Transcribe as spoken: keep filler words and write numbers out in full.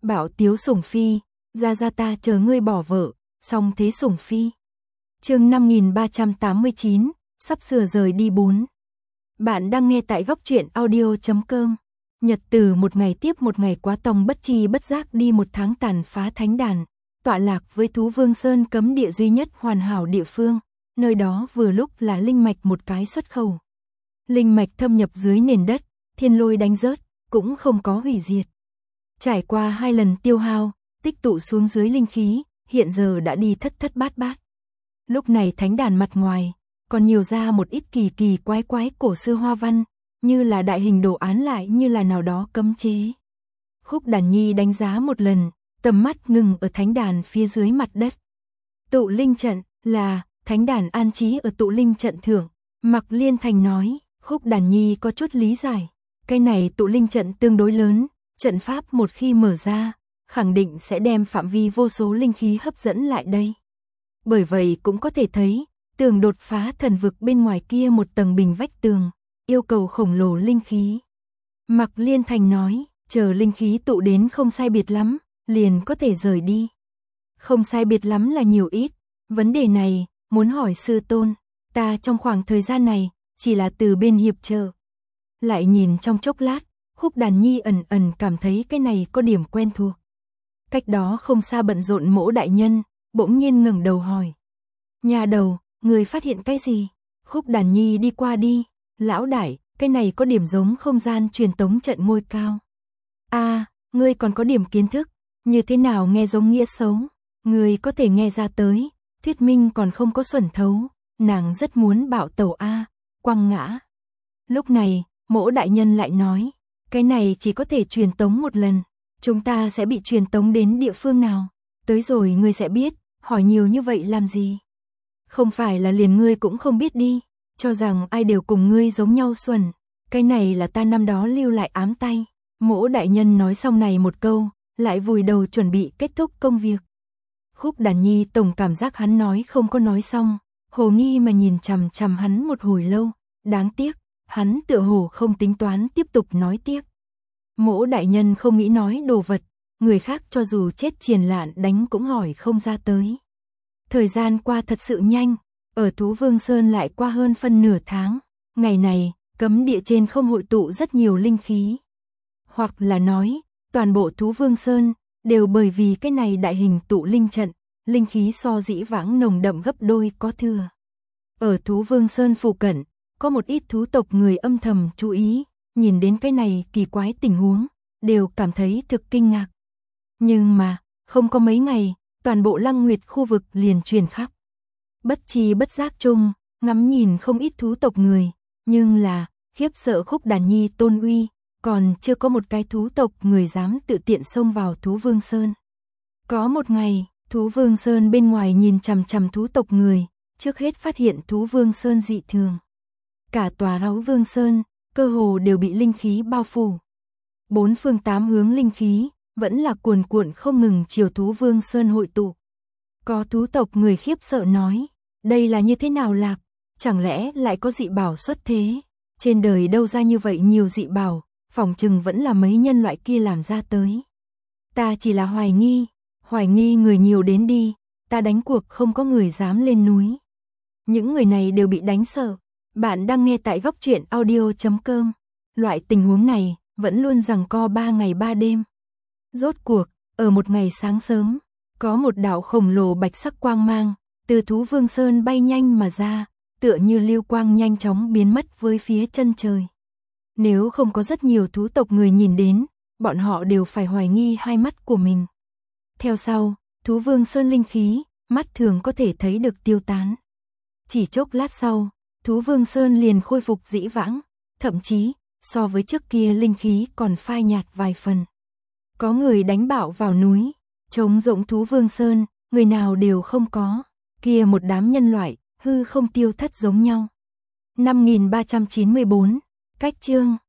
Bảo Tiếu Sủng Phi, ra ra ta chờ ngươi bỏ vợ, xong thế Sủng Phi. Chương năm nghìn ba trăm tám mươi chín, sắp sửa rời đi bốn. Bạn đang nghe tại góc truyện audio chấm com. Nhật từ một ngày tiếp một ngày quá tòng bất chi bất giác đi một tháng tàn phá thánh đàn, tọa lạc với Thú Vương Sơn cấm địa duy nhất hoàn hảo địa phương, nơi đó vừa lúc là linh mạch một cái xuất khẩu. Linh mạch thâm nhập dưới nền đất, thiên lôi đánh rớt, cũng không có hủy diệt. Trải qua hai lần tiêu hao, tích tụ xuống dưới linh khí, hiện giờ đã đi thất thất bát bát. Lúc này thánh đàn mặt ngoài, còn nhiều ra một ít kỳ kỳ quái quái cổ xưa hoa văn, như là đại hình đồ án lại như là nào đó cấm chế. Khúc Đàn Nhi đánh giá một lần, tầm mắt ngừng ở thánh đàn phía dưới mặt đất. Tụ linh trận là thánh đàn an trí ở tụ linh trận thượng. Mạc Liên Thành nói, Khúc Đàn Nhi có chút lý giải. Cái này tụ linh trận tương đối lớn, trận pháp một khi mở ra, khẳng định sẽ đem phạm vi vô số linh khí hấp dẫn lại đây. Bởi vậy cũng có thể thấy, tường đột phá thần vực bên ngoài kia một tầng bình vách tường, yêu cầu khổng lồ linh khí. Mạc Liên Thành nói, chờ linh khí tụ đến không sai biệt lắm, liền có thể rời đi. Không sai biệt lắm là nhiều ít, vấn đề này, muốn hỏi sư tôn, ta trong khoảng thời gian này, chỉ là từ bên hiệp trợ. Lại nhìn trong chốc lát, Khúc Đàn Nhi ẩn ẩn cảm thấy cái này có điểm quen thuộc. Cách đó không xa bận rộn Mỗ đại nhân, bỗng nhiên ngẩng đầu hỏi. Nhà đầu, người phát hiện cái gì? Khúc Đàn Nhi đi qua đi, lão đại, cái này có điểm giống không gian truyền tống trận ngôi cao. A, à, ngươi còn có điểm kiến thức, như thế nào nghe giống nghĩa xấu, ngươi có thể nghe ra tới, thuyết minh còn không có xuẩn thấu, nàng rất muốn bạo tẩu A, quăng ngã. Lúc này, Mỗ đại nhân lại nói, cái này chỉ có thể truyền tống một lần, chúng ta sẽ bị truyền tống đến địa phương nào, tới rồi ngươi sẽ biết, hỏi nhiều như vậy làm gì? Không phải là liền ngươi cũng không biết đi, cho rằng ai đều cùng ngươi giống nhau xuẩn, cái này là ta năm đó lưu lại ám tay. Mỗ đại nhân nói xong này một câu, lại vùi đầu chuẩn bị kết thúc công việc. Khúc Đàn Nhi tổng cảm giác hắn nói không có nói xong, hồ nghi mà nhìn chằm chằm hắn một hồi lâu, đáng tiếc, hắn tựa hồ không tính toán tiếp tục nói tiếp. Mỗ đại nhân không nghĩ nói đồ vật, người khác cho dù chết triền lạn đánh cũng hỏi không ra tới. Thời gian qua thật sự nhanh, ở Thú Vương Sơn lại qua hơn phân nửa tháng, ngày này, cấm địa trên không hội tụ rất nhiều linh khí. Hoặc là nói, toàn bộ Thú Vương Sơn, đều bởi vì cái này đại hình tụ linh trận, linh khí so dĩ vãng nồng đậm gấp đôi có thừa. Ở Thú Vương Sơn phụ cận, có một ít thú tộc người âm thầm chú ý, nhìn đến cái này kỳ quái tình huống, đều cảm thấy thực kinh ngạc. Nhưng mà, không có mấy ngày, toàn bộ Lăng Nguyệt khu vực liền truyền khắp. Bất chi bất giác chung, ngắm nhìn không ít thú tộc người, nhưng là, khiếp sợ Khúc Đàn Nhi tôn uy, còn chưa có một cái thú tộc người dám tự tiện xông vào Thú Vương Sơn. Có một ngày, Thú Vương Sơn bên ngoài nhìn chằm chằm thú tộc người, trước hết phát hiện Thú Vương Sơn dị thường. Cả tòa Áo Vương Sơn, cơ hồ đều bị linh khí bao phủ. Bốn phương tám hướng linh khí, vẫn là cuồn cuộn không ngừng chiều Thú Vương Sơn hội tụ. Có thú tộc người khiếp sợ nói, đây là như thế nào lạc, chẳng lẽ lại có dị bảo xuất thế? Trên đời đâu ra như vậy nhiều dị bảo, phỏng chừng vẫn là mấy nhân loại kia làm ra tới. Ta chỉ là hoài nghi, hoài nghi người nhiều đến đi, ta đánh cuộc không có người dám lên núi. Những người này đều bị đánh sợ. Bạn đang nghe tại góc truyện audio chấm com. Loại tình huống này vẫn luôn giằng co ba ngày ba đêm. Rốt cuộc, ở một ngày sáng sớm, có một đạo khổng lồ bạch sắc quang mang từ Thú Vương Sơn bay nhanh mà ra, tựa như lưu quang nhanh chóng biến mất với phía chân trời. Nếu không có rất nhiều thú tộc người nhìn đến, bọn họ đều phải hoài nghi hai mắt của mình. Theo sau, Thú Vương Sơn linh khí, mắt thường có thể thấy được tiêu tán. Chỉ chốc lát sau, Thú Vương Sơn liền khôi phục dĩ vãng, thậm chí, so với trước kia linh khí còn phai nhạt vài phần. Có người đánh bạo vào núi, trống rỗng Thú Vương Sơn, người nào đều không có, kia một đám nhân loại, hư không tiêu thất giống nhau. năm nghìn ba trăm chín mươi bốn, cách chương.